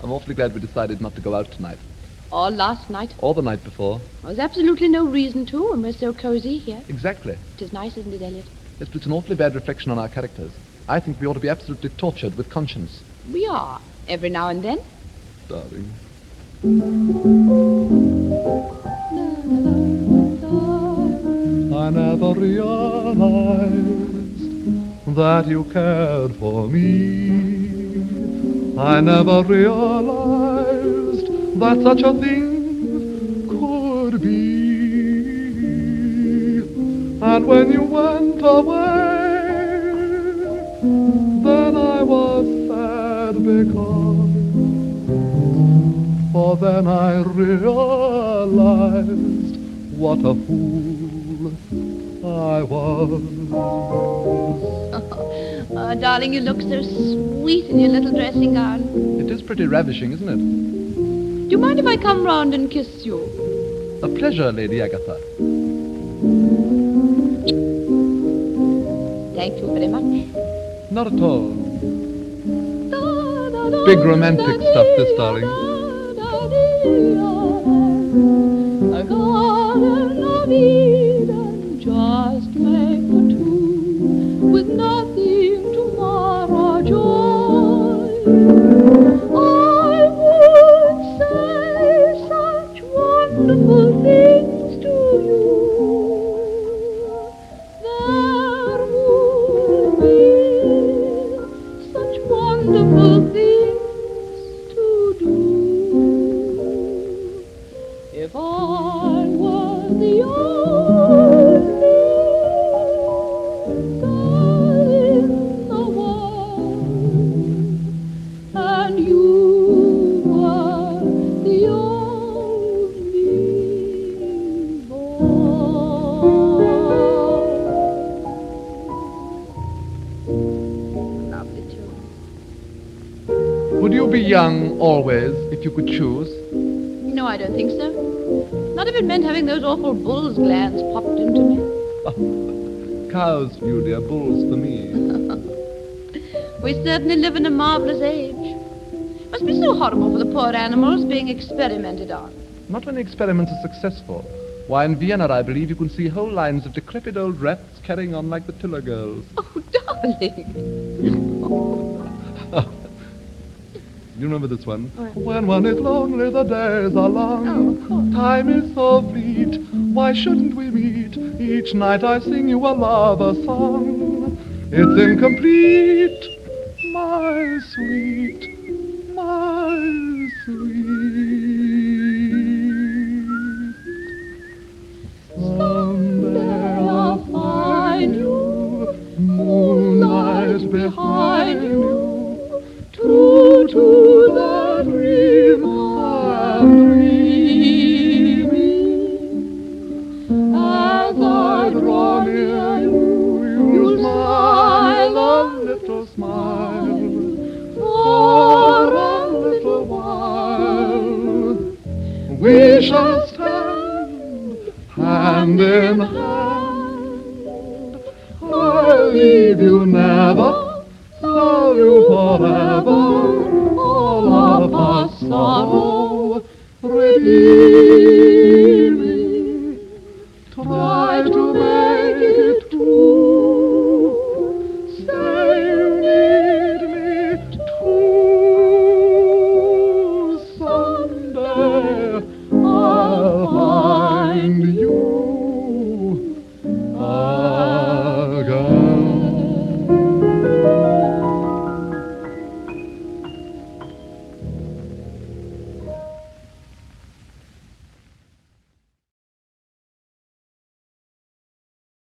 I'm awfully glad we decided not to go out tonight. Or last night. Or the night before. There's absolutely no reason to when we're so cozy here. Exactly. It is nice, isn't it, Elliot? Yes, but it's an awfully bad reflection on our characters. I think we ought to be absolutely tortured with conscience. We are. Every now and then. Darling. I never realized that you cared for me. I never realized that such a thing could be. And when you went away, then I was sad because, for then I realized what a fool I was. Oh, darling, you look so sweet in your little dressing gown. It is pretty ravishing, isn't it? Do you mind if I come round and kiss you? A pleasure, Lady Agatha. Thank you very much. Not at all. Big romantic stuff, this, darling. A garden of Eden, just make for two, with nothing to mar our joy. I would say such wonderful things to you. There would be such wonderful things to do. If I were the only girl in the world, and you were the only boy. Lovely tune. Would you be young always if you could choose? No, I don't think so. Not if it meant having those awful bull's glands popped into me. Cows for you, dear, bulls for me. We certainly live in a marvelous age. Must be so horrible for the poor animals being experimented on. Not when the experiments are successful. Why, in Vienna, I believe, you can see whole lines of decrepit old rats carrying on like the Tiller girls. Oh, darling. You remember this one? Oh, yeah. When one is lonely, the days are long. Oh, of course. Time is so fleet. Why shouldn't we meet? Each night I sing you a lover song. It's incomplete, my sweet, my sweet. Someday I'll find you, moonlight behind you. True to the dream I'm dreaming. As I draw near you smile a little smile for a little while. We shall stand hand in hand. I'll leave you never, love you forever, all of our sorrow redeem.